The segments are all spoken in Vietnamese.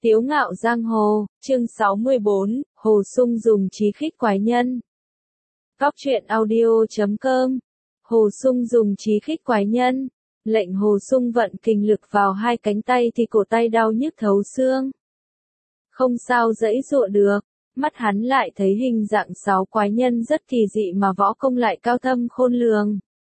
Tiếu ngạo giang hồ, chương 64, Hồ Sung dùng trí khích quái nhân. Góc truyện audio.com. Hồ Sung dùng trí khích quái nhân. Lệnh Hồ Sung vận kình lực vào hai cánh tay thì cổ tay đau nhức thấu xương. Không sao giãy giụa được, mắt hắn lại thấy hình dạng sáu quái nhân rất kỳ dị mà võ công lại cao thâm khôn lường.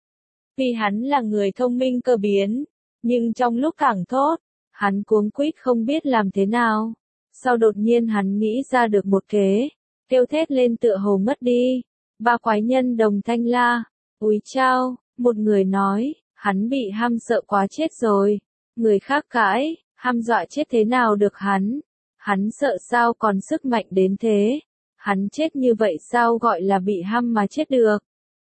Vì hắn là người thông minh cơ biến, nhưng trong lúc cảng thốt, hắn cuống quýt không biết làm thế nào. Sau đột nhiên hắn nghĩ ra được một kế, kêu thét lên tựa hồ mất đi. Ba quái nhân đồng thanh la, úi chao, một người nói, hắn bị hăm sợ quá chết rồi. Người khác cãi, hăm dọa chết thế nào được hắn sợ sao còn sức mạnh đến thế. Hắn chết như vậy sao gọi là bị hăm mà chết được.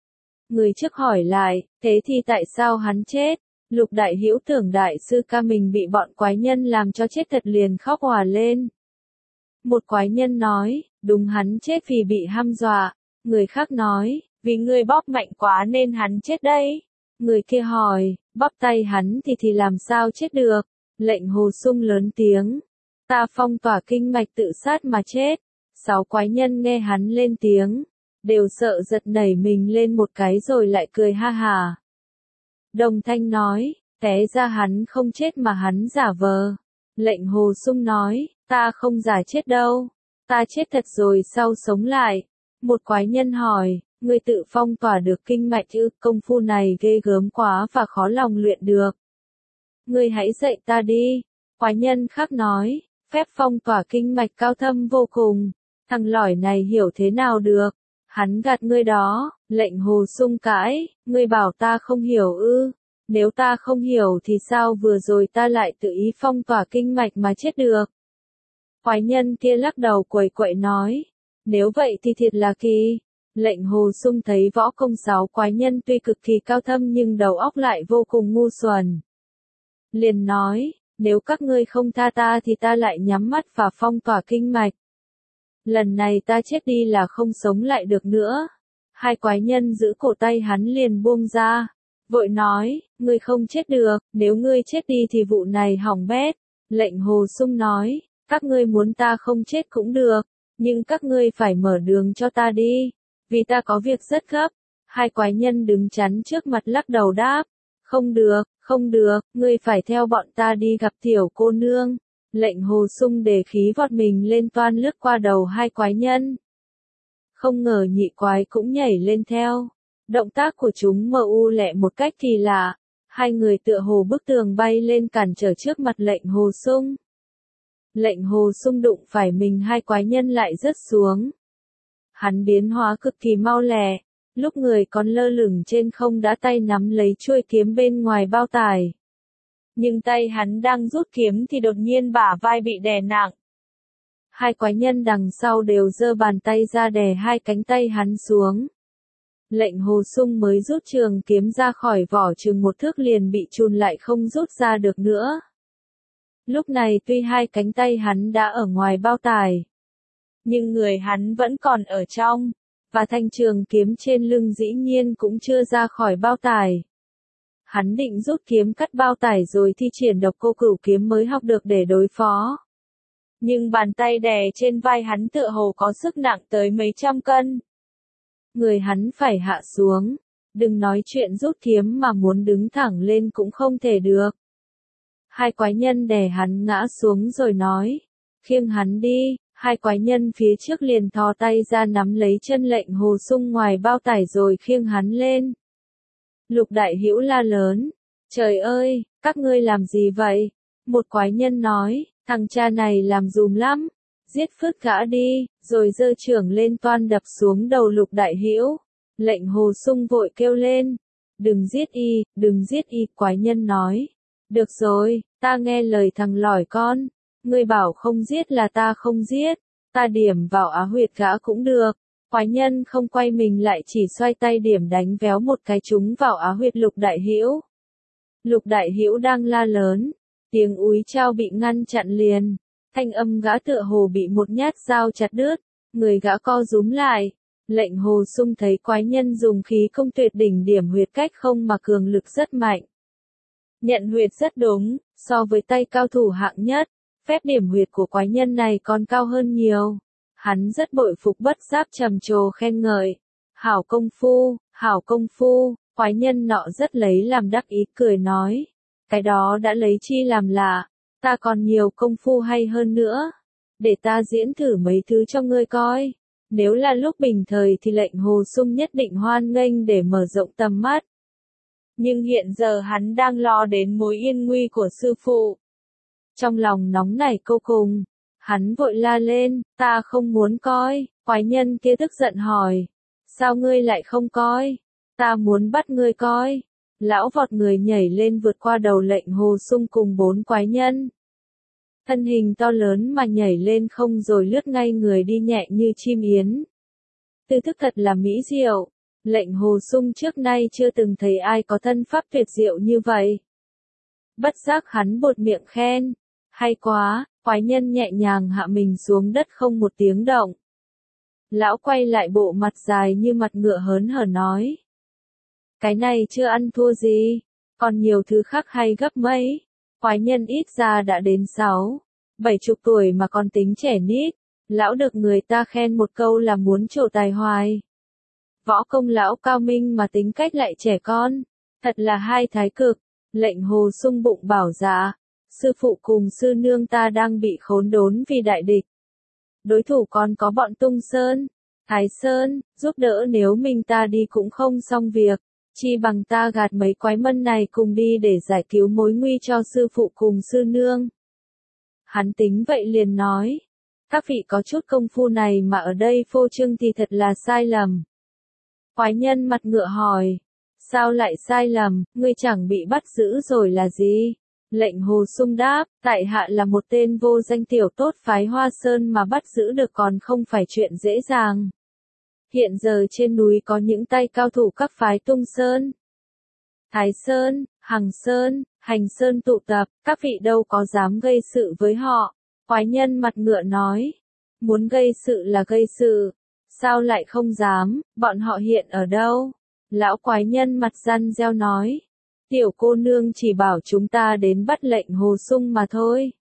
Người trước hỏi lại, thế thì tại sao hắn chết? Lục Đại Hữu tưởng đại sư ca mình bị bọn quái nhân làm cho chết thật liền khóc òa lên. Một quái nhân nói, đúng hắn chết vì bị hăm dọa. Người khác nói, vì ngươi bóp mạnh quá nên hắn chết đấy. Người kia hỏi, bóp tay hắn thì làm sao chết được? Lệnh Hồ Sung lớn tiếng, ta phong tỏa kinh mạch tự sát mà chết. Sáu quái nhân nghe hắn lên tiếng, đều sợ giật nảy mình lên một cái rồi lại cười ha hà. Đồng thanh nói, té ra hắn không chết mà hắn giả vờ. Lệnh Hồ Sung nói, ta không giả chết đâu, ta chết thật rồi sau sống lại. Một quái nhân hỏi, ngươi tự phong tỏa được kinh mạch ư? Công phu này ghê gớm quá và khó lòng luyện được. Ngươi hãy dạy ta đi. Quái nhân khác nói, phép phong tỏa kinh mạch cao thâm vô cùng, thằng lỏi này hiểu thế nào được. Hắn gạt ngươi đó. Lệnh Hồ Sung cãi, ngươi bảo ta không hiểu ư? Nếu ta không hiểu thì sao vừa rồi ta lại tự ý phong tỏa kinh mạch mà chết được? Quái nhân kia lắc đầu quẩy quậy nói, nếu vậy thì thiệt là kỳ. Lệnh Hồ Sung thấy võ công sáu quái nhân tuy cực kỳ cao thâm nhưng đầu óc lại vô cùng ngu xuẩn. Liền nói, nếu các ngươi không tha ta thì ta lại nhắm mắt và phong tỏa kinh mạch. Lần này ta chết đi là không sống lại được nữa. Hai quái nhân giữ cổ tay hắn liền buông ra, vội nói, ngươi không chết được, nếu ngươi chết đi thì vụ này hỏng bét. Lệnh Hồ Sung nói, các ngươi muốn ta không chết cũng được, nhưng các ngươi phải mở đường cho ta đi, vì ta có việc rất gấp. Hai quái nhân đứng chắn trước mặt lắc đầu đáp, không được, ngươi phải theo bọn ta đi gặp tiểu cô nương. Lệnh Hồ Sung để khí vọt mình lên toan lướt qua đầu hai quái nhân. Không ngờ nhị quái cũng nhảy lên theo. Động tác của chúng mờ u lẹ một cách kỳ lạ. Hai người tựa hồ bức tường bay lên cản trở trước mặt lệnh Hồ Sung. Lệnh Hồ Sung đụng phải mình hai quái nhân lại rớt xuống. Hắn biến hóa cực kỳ mau lẹ. Lúc người còn lơ lửng trên không đã tay nắm lấy chuôi kiếm bên ngoài bao tải. Nhưng tay hắn đang rút kiếm thì đột nhiên bả vai bị đè nặng. Hai quái nhân đằng sau đều giơ bàn tay ra đè hai cánh tay hắn xuống. Lệnh Hồ Sung mới rút trường kiếm ra khỏi vỏ chừng một thước liền bị chùn lại không rút ra được nữa. Lúc này tuy hai cánh tay hắn đã ở ngoài bao tải, nhưng người hắn vẫn còn ở trong, và thanh trường kiếm trên lưng dĩ nhiên cũng chưa ra khỏi bao tải. Hắn định rút kiếm cắt bao tải rồi thi triển độc cô cửu kiếm mới học được để đối phó. Nhưng bàn tay đè trên vai hắn tựa hồ có sức nặng tới mấy trăm cân. Người hắn phải hạ xuống, đừng nói chuyện rút kiếm mà muốn đứng thẳng lên cũng không thể được. Hai quái nhân đè hắn ngã xuống rồi nói, khiêng hắn đi. Hai quái nhân phía trước liền thò tay ra nắm lấy chân lệnh Hồ Sung ngoài bao tải rồi khiêng hắn lên. Lục Đại Hữu la lớn, trời ơi, các ngươi làm gì vậy? Một quái nhân nói, thằng cha này làm dùm lắm, giết phứt gã đi, rồi giơ chưởng lên toan đập xuống đầu Lục Đại Hữu. Lệnh Hồ Sung vội kêu lên, đừng giết y, quái nhân nói, được rồi, ta nghe lời thằng lỏi con, ngươi bảo không giết là ta không giết, ta điểm vào á huyệt gã cũng được. Quái nhân không quay mình lại chỉ xoay tay điểm đánh véo một cái trúng vào á huyệt Lục Đại Hữu. Lục Đại Hữu đang la lớn, tiếng úi chao bị ngăn chặn liền, thanh âm gã tựa hồ bị một nhát dao chặt đứt, người gã co rúm lại. Lệnh Hồ Sung thấy quái nhân dùng khí công tuyệt đỉnh điểm huyệt cách không mà cường lực rất mạnh. Nhận huyệt rất đúng, so với tay cao thủ hạng nhất, phép điểm huyệt của quái nhân này còn cao hơn nhiều. Hắn rất bội phục, bất giác trầm trồ khen ngợi. Hảo công phu, quái nhân nọ rất lấy làm đắc ý, cười nói. Cái đó đã lấy chi làm lạ, ta còn nhiều công phu hay hơn nữa. Để ta diễn thử mấy thứ cho ngươi coi. Nếu là lúc bình thời thì lệnh Hồ Sung nhất định hoan nghênh để mở rộng tầm mắt. Nhưng hiện giờ hắn đang lo đến mối yên nguy của sư phụ. Trong lòng nóng nảy vô cùng, hắn vội la lên, ta không muốn coi. Quái nhân kia tức giận hỏi, sao ngươi lại không coi? Ta muốn bắt ngươi coi. Lão vọt người nhảy lên vượt qua đầu lệnh Hồ Sung cùng 4 quái nhân. Thân hình to lớn mà nhảy lên không rồi lướt ngay người đi nhẹ như chim yến. Tư thức thật là mỹ diệu. Lệnh Hồ Sung trước nay chưa từng thấy ai có thân pháp tuyệt diệu như vậy. Bất giác hắn buột miệng khen. Hay quá, quái nhân nhẹ nhàng hạ mình xuống đất không một tiếng động. Lão quay lại bộ mặt dài như mặt ngựa hớn hở nói. Cái này chưa ăn thua gì, còn nhiều thứ khác hay gấp mấy. Quái nhân ít ra đã đến 60 tuổi mà còn tính trẻ nít. Lão được người ta khen một câu là muốn trổ tài hoài. Võ công lão cao minh mà tính cách lại trẻ con. Thật là hai thái cực. Lệnh Hồ Sung bụng bảo dạ. Sư phụ cùng sư nương ta đang bị khốn đốn vì đại địch. Đối thủ còn có bọn Tung Sơn, Thái Sơn, giúp đỡ, nếu mình ta đi cũng không xong việc. Chi bằng ta gạt mấy quái mân này cùng đi để giải cứu mối nguy cho sư phụ cùng sư nương. Hắn tính vậy liền nói. Các vị có chút công phu này mà ở đây phô trương thì thật là sai lầm. Quái nhân mặt ngựa hỏi. Sao lại sai lầm, ngươi chẳng bị bắt giữ rồi là gì? Lệnh Hồ Sung đáp, tại hạ là một tên vô danh tiểu tốt phái Hoa Sơn mà bắt giữ được còn không phải chuyện dễ dàng. Hiện giờ trên núi có những tay cao thủ các phái Tung Sơn, Thái Sơn, Hằng Sơn, Hành Sơn tụ tập, các vị đâu có dám gây sự với họ. Quái nhân mặt ngựa nói, muốn gây sự là gây sự, sao lại không dám, bọn họ hiện ở đâu? Lão quái nhân mặt răn reo nói, tiểu cô nương chỉ bảo chúng ta đến bắt lệnh Hồ Sung mà thôi.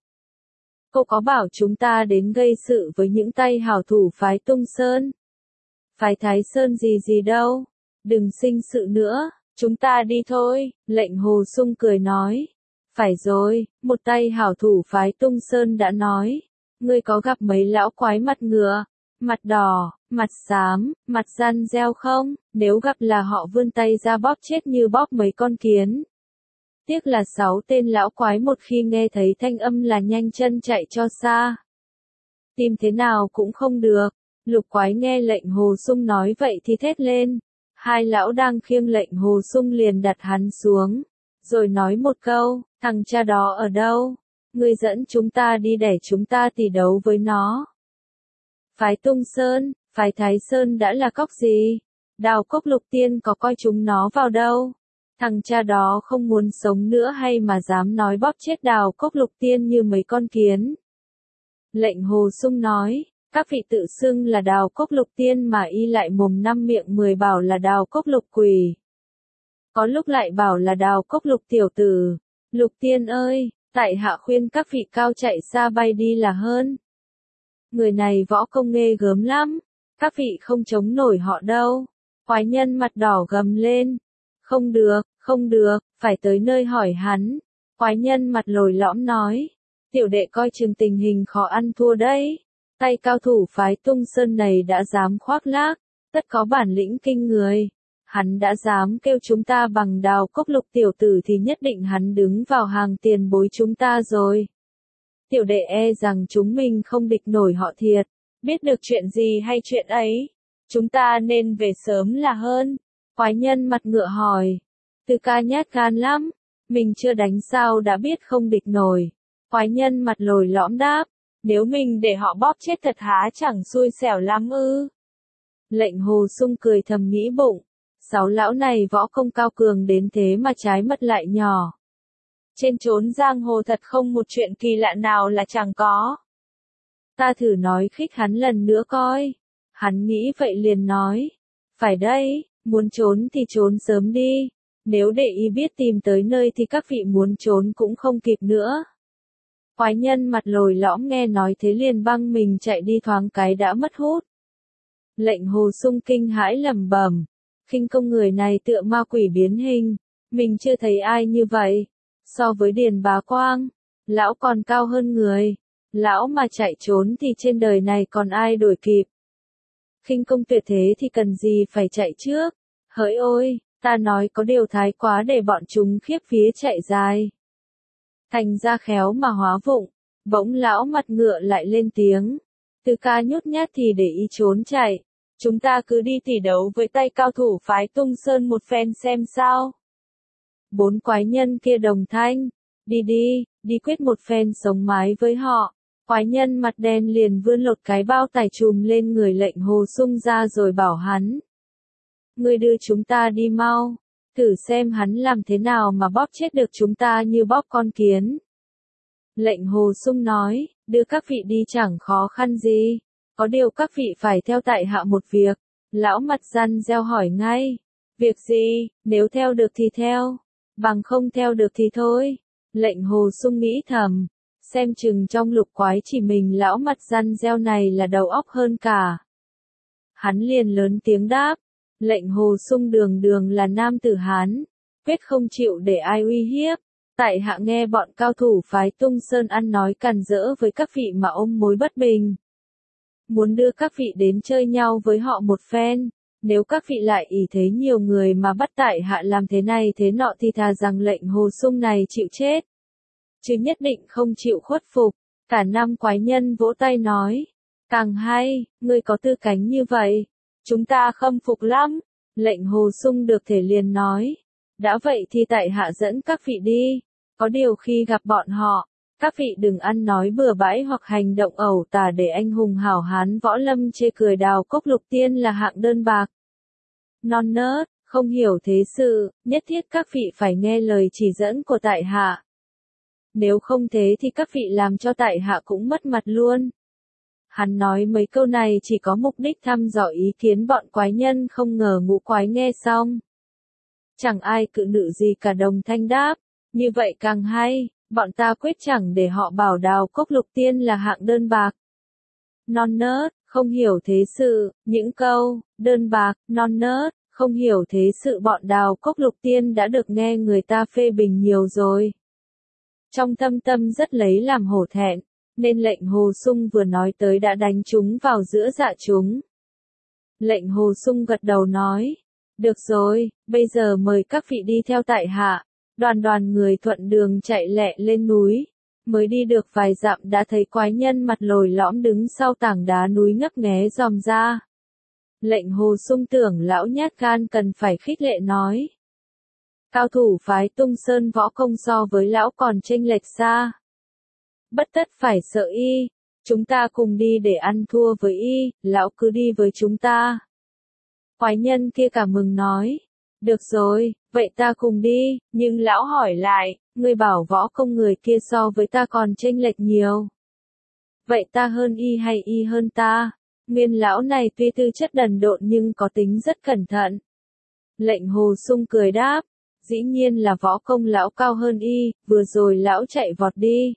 Cô có bảo chúng ta đến gây sự với những tay hảo thủ phái Tung Sơn, phái Thái Sơn gì gì đâu, đừng sinh sự nữa, chúng ta đi thôi. Lệnh Hồ Sung cười nói, phải rồi, một tay hảo thủ phái Tung Sơn đã nói, ngươi có gặp mấy lão quái mặt ngựa, mặt đỏ, mặt xám, mặt răn reo không? Nếu gặp là họ vươn tay ra bóp chết như bóp mấy con kiến. Tiếc là 6 tên lão quái một khi nghe thấy thanh âm là nhanh chân chạy cho xa. Tìm thế nào cũng không được. Lục quái nghe lệnh Hồ Sung nói vậy thì thét lên. Hai lão đang khiêng lệnh Hồ Sung liền đặt hắn xuống. Rồi nói một câu, thằng cha đó ở đâu? Ngươi dẫn chúng ta đi để chúng ta tỷ đấu với nó. Phái Tung Sơn, phái Thái Sơn đã là cóc gì? Đào Cốc Lục Tiên có coi chúng nó vào đâu? Thằng cha đó không muốn sống nữa hay mà dám nói bóp chết Đào Cốc Lục Tiên như mấy con kiến? Lệnh Hồ Sung nói, các vị tự xưng là Đào Cốc Lục Tiên mà y lại mồm 5 miệng 10 bảo là Đào Cốc Lục Quỷ. Có lúc lại bảo là Đào Cốc Lục Tiểu Tử. Lục Tiên ơi, tại hạ khuyên các vị cao chạy xa bay đi là hơn. Người này võ công nghê gớm lắm, các vị không chống nổi họ đâu. Quái nhân mặt đỏ gầm lên. Không được, phải tới nơi hỏi hắn. Quái nhân mặt lồi lõm nói. Tiểu đệ coi chừng tình hình khó ăn thua đấy. Tay cao thủ phái Tung Sơn này đã dám khoác lác, tất có bản lĩnh kinh người. Hắn đã dám kêu chúng ta bằng Đào Cốc Lục Tiểu Tử thì nhất định hắn đứng vào hàng tiền bối chúng ta rồi. Tiểu đệ e rằng chúng mình không địch nổi họ thiệt. Biết được chuyện gì hay chuyện ấy, chúng ta nên về sớm là hơn. Quái nhân mặt ngựa hỏi. Tư ca nhát gan lắm, mình chưa đánh sao đã biết không địch nổi. Quái nhân mặt lồi lõm đáp. Nếu mình để họ bóp chết thật há chẳng xui xẻo lắm ư? Lệnh Hồ Sung cười thầm nghĩ bụng. 6 lão này võ công cao cường đến thế mà trái mật lại nhỏ. Trên chốn giang hồ thật không một chuyện kỳ lạ nào là chẳng có. Ta thử nói khích hắn lần nữa coi. Hắn nghĩ vậy liền nói. Phải đây, muốn trốn thì trốn sớm đi. Nếu để y biết tìm tới nơi thì các vị muốn trốn cũng không kịp nữa. Quái nhân mặt lồi lõm nghe nói thế liền băng mình chạy đi thoáng cái đã mất hút. Lệnh Hồ Sung kinh hãi lẩm bẩm, khinh công người này tựa ma quỷ biến hình, mình chưa thấy ai như vậy. So với Điền Bá Quang, lão còn cao hơn người, lão mà chạy trốn thì trên đời này còn ai đuổi kịp. Khinh công tuyệt thế thì cần gì phải chạy trước, hỡi ôi, ta nói có điều thái quá để bọn chúng khiếp vía chạy dài. Thành ra khéo mà hóa vụng, bỗng lão mặt ngựa lại lên tiếng, Từ Ca nhút nhát thì để ý trốn chạy, chúng ta cứ đi tỉ đấu với tay cao thủ phái Tung Sơn một phen xem sao. Bốn quái nhân kia đồng thanh, đi quyết một phen sống mái với họ. Quái nhân mặt đen liền vươn lột cái bao tải trùm lên người lệnh Hồ Sung ra rồi bảo hắn. Ngươi đưa chúng ta đi mau, thử xem hắn làm thế nào mà bóp chết được chúng ta như bóp con kiến. Lệnh Hồ Sung nói, đưa các vị đi chẳng khó khăn gì, có điều các vị phải theo tại hạ một việc. Lão mặt răn reo hỏi ngay, việc gì, nếu theo được thì theo, bằng không theo được thì thôi. Lệnh Hồ Sung nghĩ thầm, xem chừng trong lục quái chỉ mình lão mặt răn reo này là đầu óc hơn cả. Hắn liền lớn tiếng đáp, lệnh Hồ Sung đường đường là nam tử Hán, quyết không chịu để ai uy hiếp. Tại hạ nghe bọn cao thủ phái Tung Sơn ăn nói càn rỡ với các vị mà ôm mối bất bình. Muốn đưa các vị đến chơi nhau với họ một phen, nếu các vị lại ỷ thế nhiều người mà bắt tại hạ làm thế này thế nọ thì thà rằng lệnh Hồ Sung này chịu chết, chứ nhất định không chịu khuất phục. Cả năm quái nhân vỗ tay nói, càng hay, ngươi có tư cánh như vậy, chúng ta khâm phục lắm. Lệnh Hồ Sung được thể liền nói, đã vậy thì tại hạ dẫn các vị đi, có điều khi gặp bọn họ, các vị đừng ăn nói bừa bãi hoặc hành động ẩu tả để anh hùng hảo hán võ lâm chê cười Đào Cốc Lục Tiên là hạng đơn bạc. Non nớt, không hiểu thế sự, nhất thiết các vị phải nghe lời chỉ dẫn của tại hạ. Nếu không thế thì các vị làm cho tại hạ cũng mất mặt luôn. Hắn nói mấy câu này chỉ có mục đích thăm dò ý kiến bọn quái nhân, không ngờ ngũ quái nghe xong. Chẳng ai cự nữ gì cả, đồng thanh đáp, như vậy càng hay, bọn ta quyết chẳng để họ bảo Đào Cốc Lục Tiên là hạng đơn bạc. Non nớt, không hiểu thế sự, những câu, đơn bạc, non nớt, không hiểu thế sự bọn Đào Cốc Lục Tiên đã được nghe người ta phê bình nhiều rồi. Trong thâm tâm rất lấy làm hổ thẹn, nên lệnh Hồ Sung vừa nói tới đã đánh chúng vào giữa dạ chúng. Lệnh Hồ Sung gật đầu nói, được rồi, bây giờ mời các vị đi theo tại hạ. Đoàn người thuận đường chạy lẹ lên núi, mới đi được vài dặm đã thấy quái nhân mặt lồi lõm đứng sau tảng đá núi ngấp nghé dòm ra. Lệnh Hồ Sung tưởng lão nhát gan cần phải khích lệ nói. Cao thủ phái Tung Sơn võ công so với lão còn chênh lệch xa. Bất tất phải sợ y, chúng ta cùng đi để ăn thua với y, lão cứ đi với chúng ta. Quái nhân kia cả mừng nói, được rồi, vậy ta cùng đi, nhưng lão hỏi lại, người bảo võ công người kia so với ta còn chênh lệch nhiều. Vậy ta hơn y hay y hơn ta? Nguyên lão này tuy tư chất đần độn nhưng có tính rất cẩn thận. Lệnh Hồ Sung cười đáp, dĩ nhiên là võ công lão cao hơn y, vừa rồi lão chạy vọt đi.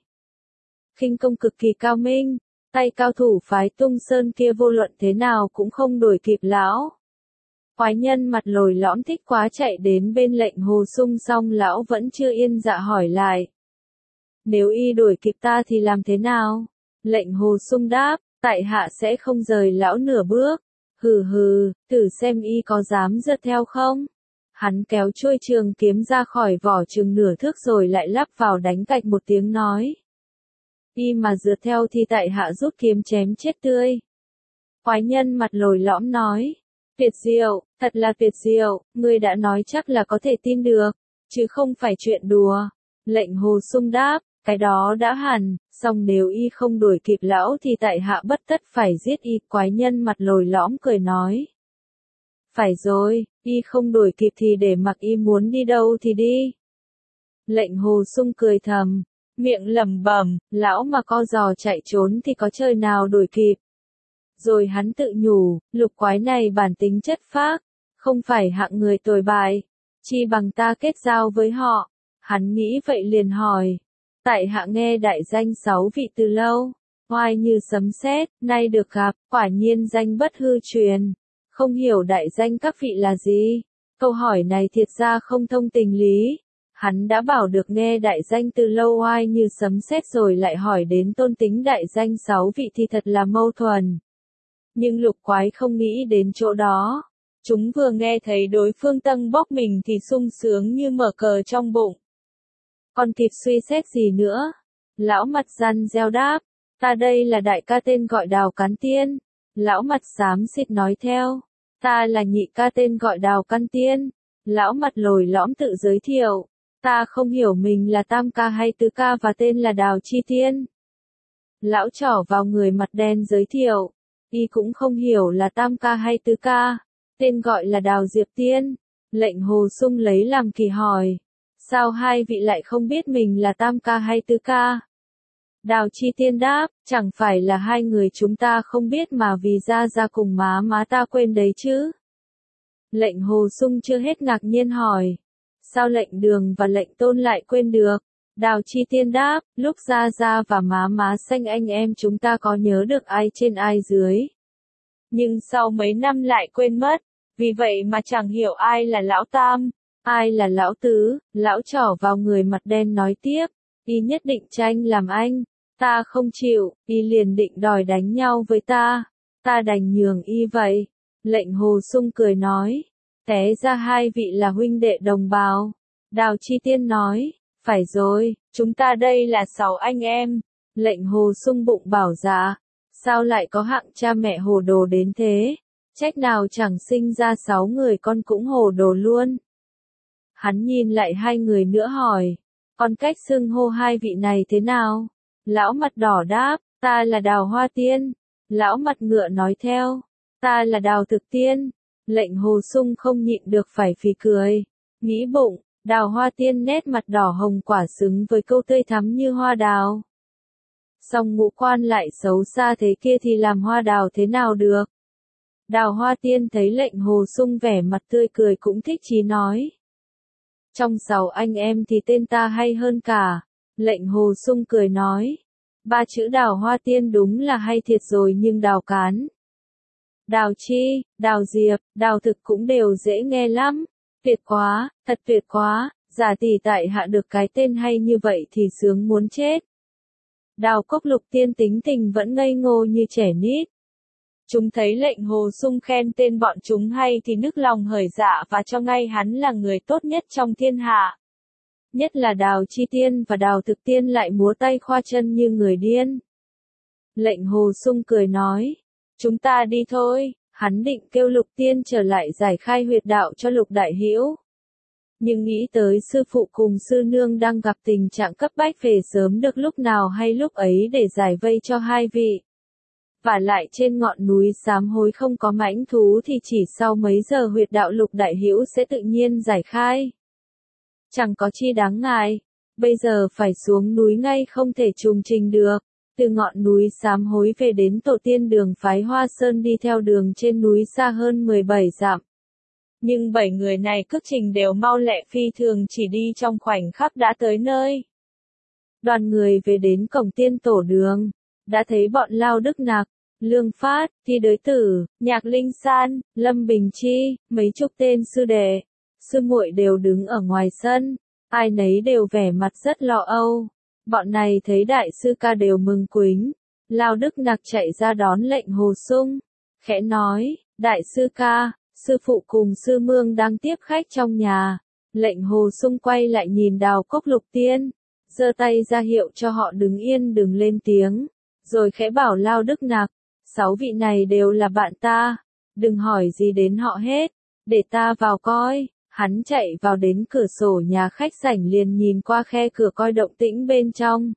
Khinh công cực kỳ cao minh, tay cao thủ phái Tung Sơn kia vô luận thế nào cũng không đuổi kịp lão. Quái nhân mặt lồi lõm thích quá chạy đến bên lệnh Hồ Sung xong lão vẫn chưa yên dạ hỏi lại. Nếu y đuổi kịp ta thì làm thế nào? Lệnh Hồ Sung đáp, tại hạ sẽ không rời lão nửa bước. Hừ, thử xem y có dám rượt theo không? Hắn kéo chuôi trường kiếm ra khỏi vỏ chừng nửa thước rồi lại lắp vào đánh cạch một tiếng nói. Y mà rượt theo thì tại hạ rút kiếm chém chết tươi. Quái nhân mặt lồi lõm nói. Tuyệt diệu, thật là tuyệt diệu, ngươi đã nói chắc là có thể tin được, chứ không phải chuyện đùa. Lệnh Hồ Sung đáp, cái đó đã hẳn, song nếu y không đuổi kịp lão thì tại hạ bất tất phải giết y. Quái nhân mặt lồi lõm cười nói. Phải rồi, y không đuổi kịp thì để mặc y muốn đi đâu thì đi. Lệnh Hồ Sung cười thầm, miệng lẩm bẩm, lão mà co giò chạy trốn thì có trời nào đuổi kịp. Rồi hắn tự nhủ, lục quái này bản tính chất phác, không phải hạng người tồi bại, chi bằng ta kết giao với họ. Hắn nghĩ vậy liền hỏi, Tại hạ nghe đại danh 6 vị từ lâu, oai như sấm sét, nay được gặp, quả nhiên danh bất hư truyền. Không hiểu đại danh các vị là gì? Câu hỏi này thiệt ra không thông tình lý. Hắn đã bảo được nghe đại danh từ lâu oai như sấm sét rồi lại hỏi đến tôn tính đại danh 6 vị thì thật là mâu thuẫn. Nhưng lục quái không nghĩ đến chỗ đó. Chúng vừa nghe thấy đối phương tâng bốc mình thì sung sướng như mở cờ trong bụng. Còn kịp suy xét gì nữa? Lão mặt răn reo đáp, ta đây là đại ca tên gọi Đào Cán Tiên. Lão mặt xám xịt nói theo, ta là nhị ca tên gọi Đào Căn Tiên. Lão mặt lồi lõm tự giới thiệu, ta không hiểu mình là tam ca hay tứ ca và tên là Đào Chi Tiên. Lão trỏ vào người mặt đen giới thiệu, y cũng không hiểu là tam ca hay tứ ca, tên gọi là Đào Diệp Tiên. Lệnh Hồ Sung lấy làm kỳ hỏi, sao hai vị lại không biết mình là tam ca hay tứ ca? Đào Chi Tiên đáp, chẳng phải là hai người chúng ta không biết mà vì ra cùng má ta quên đấy chứ. Lệnh Hồ Sung chưa hết ngạc nhiên hỏi, sao lệnh Đường và lệnh Tôn lại quên được? Đào Chi Tiên đáp, lúc ra và má xanh anh em chúng ta có nhớ được ai trên ai dưới. Nhưng sau mấy năm lại quên mất, vì vậy mà chẳng hiểu ai là lão tam, ai là lão tứ. Lão trỏ vào người mặt đen nói tiếp, y nhất định tranh làm anh, ta không chịu, y liền định đòi đánh nhau với ta đành nhường y vậy. Lệnh Hồ Sung cười nói, té ra hai vị là huynh đệ đồng bào. Đào Chi Tiên nói, phải rồi, chúng ta đây là 6 anh em. Lệnh Hồ Sung bụng bảo dạ, sao lại có hạng cha mẹ hồ đồ đến thế, trách nào chẳng sinh ra 6 người con cũng hồ đồ luôn. Hắn nhìn lại hai người nữa hỏi, còn cách xưng hô hai vị này thế nào? Lão mặt đỏ đáp, ta là Đào Hoa Tiên. Lão mặt ngựa nói theo, ta là Đào Thực Tiên. Lệnh Hồ Sung không nhịn được phải phì cười, nghĩ bụng, Đào Hoa Tiên nét mặt đỏ hồng quả xứng với câu tươi thắm như hoa đào. Song ngũ quan lại xấu xa thế kia thì làm hoa đào thế nào được? Đào Hoa Tiên thấy lệnh Hồ Sung vẻ mặt tươi cười cũng thích chí nói, trong 6 anh em thì tên ta hay hơn cả. Lệnh Hồ Sung cười nói, 3 chữ Đào Hoa Tiên đúng là hay thiệt rồi, nhưng Đào Cán, Đào Chi, Đào Diệp, Đào Thực cũng đều dễ nghe lắm. Tuyệt quá, thật tuyệt quá, giả tỷ tại hạ được cái tên hay như vậy thì sướng muốn chết. Đào Cốc Lục Tiên tính tình vẫn ngây ngô như trẻ nít. Chúng thấy lệnh Hồ Sung khen tên bọn chúng hay thì nức lòng hởi dạ và cho ngay hắn là người tốt nhất trong thiên hạ. Nhất là Đào Chi Tiên và Đào Thực Tiên lại múa tay khoa chân như người điên. Lệnh Hồ Sung cười nói, chúng ta đi thôi. Hắn định kêu Lục Tiên trở lại giải khai huyệt đạo cho Lục Đại Hữu. Nhưng nghĩ tới sư phụ cùng sư nương đang gặp tình trạng cấp bách về sớm được lúc nào hay lúc ấy để giải vây cho hai vị. Và lại trên ngọn núi sám hối không có mãnh thú thì chỉ sau mấy giờ huyệt đạo Lục Đại Hữu sẽ tự nhiên giải khai. Chẳng có chi đáng ngại, bây giờ phải xuống núi ngay không thể trùng trình được. Từ ngọn núi sám hối về đến tổ tiên đường phái Hoa Sơn đi theo đường trên núi xa hơn 17 dặm. Nhưng 7 người này cước trình đều mau lẹ phi thường, chỉ đi trong khoảnh khắc đã tới nơi. Đoàn người về đến cổng tiên tổ đường, đã thấy bọn Lao Đức Nặc, Lương Phát, Thi Đới Tử, Nhạc Linh San, Lâm Bình Chi, mấy chục tên sư đệ, sư muội đều đứng ở ngoài sân, ai nấy đều vẻ mặt rất lo âu. Bọn này thấy đại sư ca đều mừng quính. Lao Đức Nặc chạy ra đón lệnh Hồ Sung, khẽ nói, đại sư ca, sư phụ cùng sư mương đang tiếp khách trong nhà. Lệnh Hồ Sung quay lại nhìn Đào Cốc Lục Tiên, giơ tay ra hiệu cho họ đứng yên đừng lên tiếng, rồi khẽ bảo Lao Đức Nặc, 6 vị này đều là bạn ta, đừng hỏi gì đến họ hết, để ta vào coi. Hắn chạy vào đến cửa sổ nhà khách sảnh liền nhìn qua khe cửa coi động tĩnh bên trong.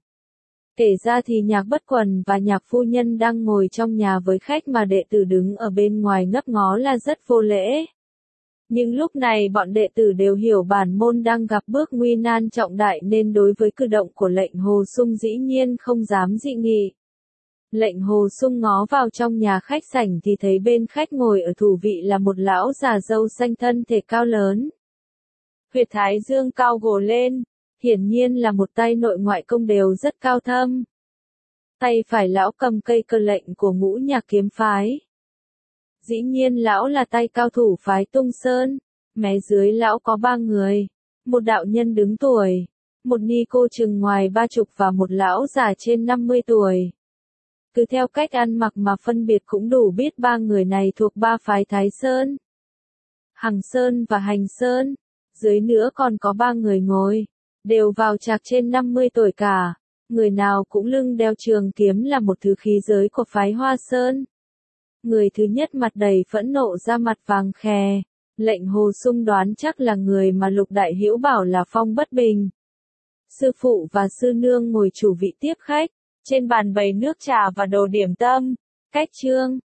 Kể ra thì Nhạc Bất Quần và Nhạc Phu Nhân đang ngồi trong nhà với khách mà đệ tử đứng ở bên ngoài ngấp ngó là rất vô lễ. Nhưng lúc này bọn đệ tử đều hiểu bản môn đang gặp bước nguy nan trọng đại nên đối với cử động của lệnh Hồ Sung dĩ nhiên không dám dị nghị. Lệnh Hồ Sung ngó vào trong nhà khách sảnh thì thấy bên khách ngồi ở thủ vị là một lão già râu xanh thân thể cao lớn. Huyệt thái dương cao gồ lên, hiển nhiên là một tay nội ngoại công đều rất cao thâm. Tay phải lão cầm cây cờ lệnh của Ngũ Nhạc kiếm phái. Dĩ nhiên lão là tay cao thủ phái Tung Sơn, mé dưới lão có 3 người, một đạo nhân đứng tuổi, một ni cô chừng ngoài 30 và một lão già trên 50 tuổi. Cứ theo cách ăn mặc mà phân biệt cũng đủ biết 3 người này thuộc 3 phái Thái Sơn, Hằng Sơn và Hành Sơn. Dưới nữa còn có 3 người ngồi, đều vào trạc trên 50 tuổi cả, người nào cũng lưng đeo trường kiếm là một thứ khí giới của phái Hoa Sơn. Người thứ nhất mặt đầy phẫn nộ da mặt vàng khè, Lệnh Hồ Sung đoán chắc là người mà Lục Đại Hữu bảo là Phong Bất Bình. Sư phụ và sư nương ngồi chủ vị tiếp khách, trên bàn bày nước trà và đồ điểm tâm. Cách chương